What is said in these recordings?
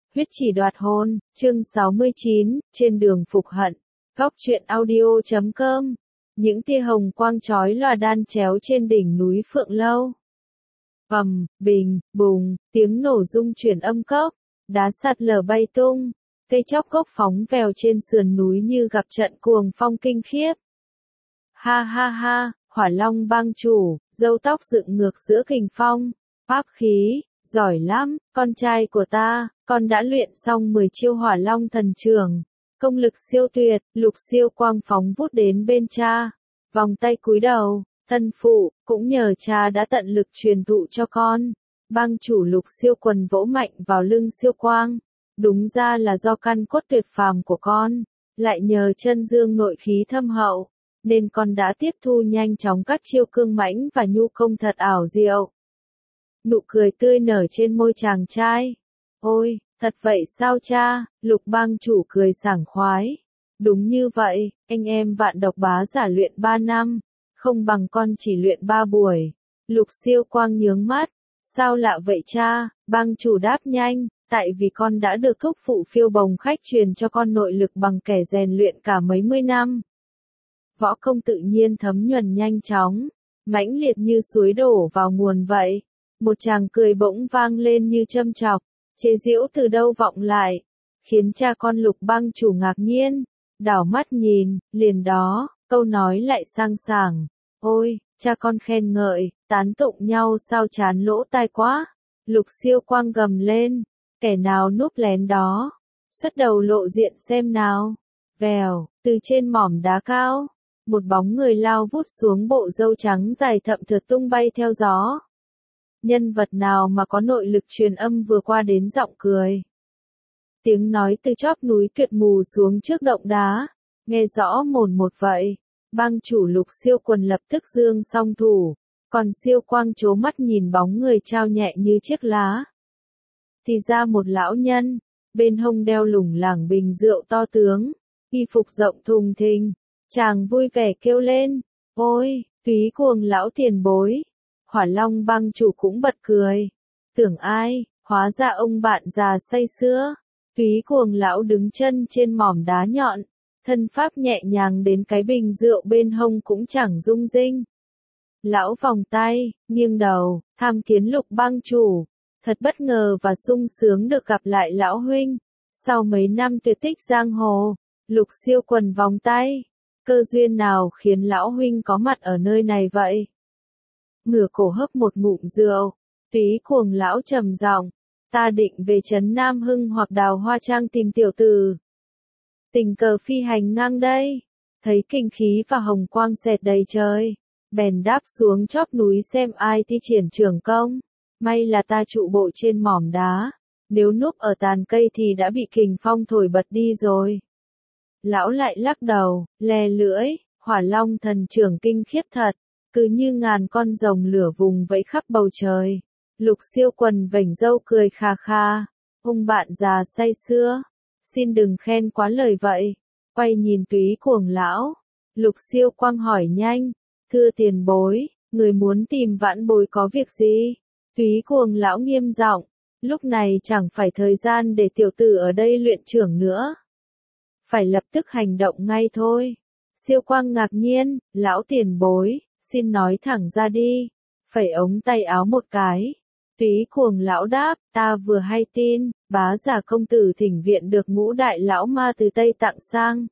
Huyết chỉ đoạt hồn, chương 69, trên đường phục hận. Góc truyện audio.com. Những tia hồng quang chói lòa đan chéo trên đỉnh núi Phượng Lâu. Bầm, bình, bùng, tiếng nổ rung chuyển âm cốc, đá sạt lở bay tung, cây chóc gốc phóng vèo trên sườn núi như gặp trận cuồng phong kinh khiếp. Ha ha ha, Hỏa Long bang chủ, râu tóc dựng ngược giữa kình phong, pháp khí, giỏi lắm, con trai của ta, con đã luyện xong 10 chiêu Hỏa Long thần trường, công lực siêu tuyệt, Lục Siêu quang phóng vút đến bên cha, vòng tay cúi đầu, thân phụ, cũng nhờ cha đã tận lực truyền thụ cho con. Bang chủ Lục Siêu quần vỗ mạnh vào lưng Siêu Quang, đúng ra là do căn cốt tuyệt phàm của con, lại nhờ chân dương nội khí thâm hậu, nên con đã tiếp thu nhanh chóng các chiêu cương mãnh và nhu công thật ảo diệu. Nụ cười tươi nở trên môi chàng trai. Ôi, thật vậy sao cha? Lục bang chủ cười sảng khoái. Đúng như vậy, anh em Vạn Độc Bá giả luyện 3 năm, không bằng con chỉ luyện 3 buổi. Lục Siêu Quang nhướng mắt. Sao lạ vậy cha? Bang chủ đáp nhanh, tại vì con đã được thúc phụ Phiêu Bồng Khách truyền cho con nội lực bằng kẻ rèn luyện cả mấy mươi năm. Võ công tự nhiên thấm nhuần nhanh chóng, mãnh liệt như suối đổ vào nguồn vậy. Một tràng cười bỗng vang lên như châm chọc, chế giễu từ đâu vọng lại, khiến cha con Lục bang chủ ngạc nhiên, đảo mắt nhìn, liền đó, câu nói lại sang sảng. Ôi, cha con khen ngợi, tán tụng nhau sao chán lỗ tai quá. Lục Siêu Quang gầm lên, kẻ nào núp lén đó, xuất đầu lộ diện xem nào. Vèo, từ trên mỏm đá cao, một bóng người lao vút xuống, bộ râu trắng dài thậm thượt tung bay theo gió. Nhân vật nào mà có nội lực truyền âm vừa qua đến giọng cười. Tiếng nói từ chóp núi tuyệt mù xuống trước động đá, nghe rõ mồn một vậy. Bang chủ Lục Siêu quần lập tức giương song thủ, còn Siêu Quang trố mắt nhìn bóng người trao nhẹ như chiếc lá. Thì ra một lão nhân, bên hông đeo lủng lẳng bình rượu to tướng, y phục rộng thùng thình, chàng vui vẻ kêu lên, ôi, Túy Cuồng lão tiền bối. Hỏa Long bang chủ cũng bật cười. Tưởng ai, hóa ra ông bạn già say sưa. Túy Cuồng lão đứng chân trên mỏm đá nhọn, thân pháp nhẹ nhàng đến cái bình rượu bên hông cũng chẳng rung rinh. Lão vòng tay, nghiêng đầu, tham kiến Lục bang chủ. Thật bất ngờ và sung sướng được gặp lại lão huynh. Sau mấy năm tuyệt tích giang hồ, Lục Siêu quần vòng tay. Cơ duyên nào khiến lão huynh có mặt ở nơi này vậy? Ngửa cổ hấp một ngụm rượu, Túy Cuồng lão trầm giọng, ta định về trấn Nam Hưng hoặc Đào Hoa Trang tìm tiểu tử. Tình cờ phi hành ngang đây, thấy kinh khí và hồng quang xẹt đầy trời, bèn đáp xuống chóp núi xem ai thi triển trưởng công. May là ta trụ bộ trên mỏm đá, nếu núp ở tàn cây thì đã bị kình phong thổi bật đi rồi. Lão lại lắc đầu, lè lưỡi, Hỏa Long thần trưởng kinh khiếp thật, cứ như ngàn con rồng lửa vùng vẫy khắp bầu trời. Lục Siêu quần vểnh râu cười kha kha, ông bạn già say sưa, xin đừng khen quá lời vậy. Quay nhìn Túy Cuồng lão, Lục Siêu Quang hỏi nhanh, thưa tiền bối, người muốn tìm vãn bối có việc gì? Túy Cuồng lão nghiêm giọng, lúc này chẳng phải thời gian để tiểu tử ở đây luyện trưởng nữa, phải lập tức hành động ngay thôi. Siêu Quang ngạc nhiên, lão tiền bối, xin nói thẳng ra đi. Phẩy ống tay áo một cái. Túy Cuồng lão đáp, ta vừa hay tin, Bá giả công tử thỉnh viện được Ngũ đại lão ma từ Tây tặng sang.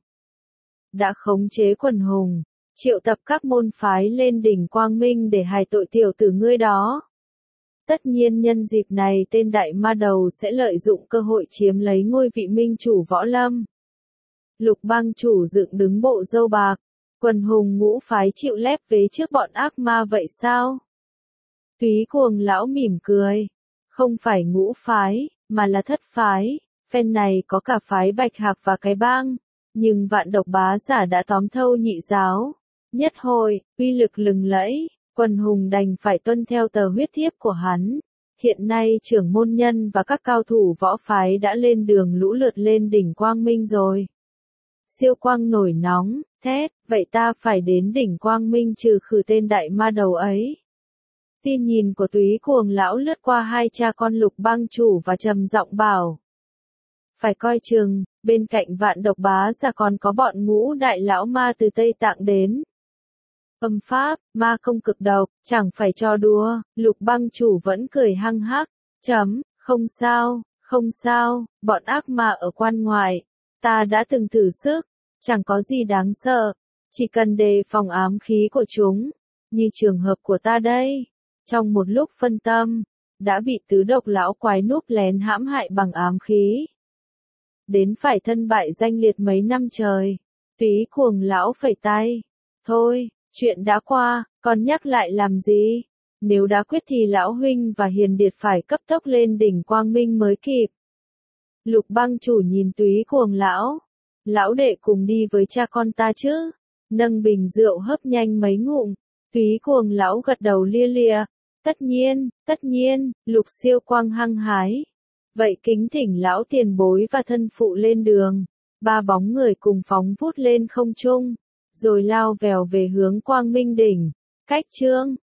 Đã khống chế quần hùng, triệu tập các môn phái lên đỉnh Quang Minh để hài tội tiểu tử ngươi đó. Tất nhiên nhân dịp này tên đại ma đầu sẽ lợi dụng cơ hội chiếm lấy ngôi vị minh chủ võ lâm. Lục bang chủ dựng đứng bộ râu bạc, quần hùng ngũ phái chịu lép vế trước bọn ác ma vậy sao? Túy Cuồng lão mỉm cười, không phải ngũ phái, mà là thất phái, phen này có cả phái Bạch Hạc và cái bang, nhưng Vạn Độc Bá giả đã tóm thâu nhị giáo. Nhất hồi, uy lực lừng lẫy, quần hùng đành phải tuân theo tờ huyết thiếp của hắn. Hiện nay trưởng môn nhân và các cao thủ võ phái đã lên đường lũ lượt lên đỉnh Quang Minh rồi. Siêu Quang nổi nóng, thét, vậy ta phải đến đỉnh Quang Minh trừ khử tên đại ma đầu ấy. Tin nhìn của Túy Cuồng lão lướt qua hai cha con Lục bang chủ và trầm giọng bảo. Phải coi chừng, bên cạnh Vạn Độc Bá Gia còn có bọn ngũ đại lão ma từ Tây Tạng đến. Âm pháp, ma công cực độc, chẳng phải trò đùa, Lục Băng Chủ vẫn cười hăng hắc. Không sao, bọn ác ma ở quan ngoại. Ta đã từng thử sức, chẳng có gì đáng sợ. Chỉ cần đề phòng ám khí của chúng, như trường hợp của ta đây. Trong một lúc phân tâm, đã bị tứ độc lão quái núp lén hãm hại bằng ám khí. Đến phải thân bại danh liệt mấy năm trời. Túy Cuồng lão phẩy tay. Thôi, chuyện đã qua, còn nhắc lại làm gì? Nếu đã quyết thì lão huynh và Hiền Điệt phải cấp tốc lên đỉnh Quang Minh mới kịp. Lục Băng Chủ nhìn Túy Cuồng lão. Lão đệ cùng đi với cha con ta chứ? Nâng bình rượu hớp nhanh mấy ngụm. Túy Cuồng lão gật đầu lia lịa. Tất nhiên, Lục Siêu Quang hăng hái. Vậy kính thỉnh lão tiền bối và thân phụ lên đường. Ba bóng người cùng phóng vút lên không trung, rồi lao vèo về hướng Quang Minh đỉnh. Cách chương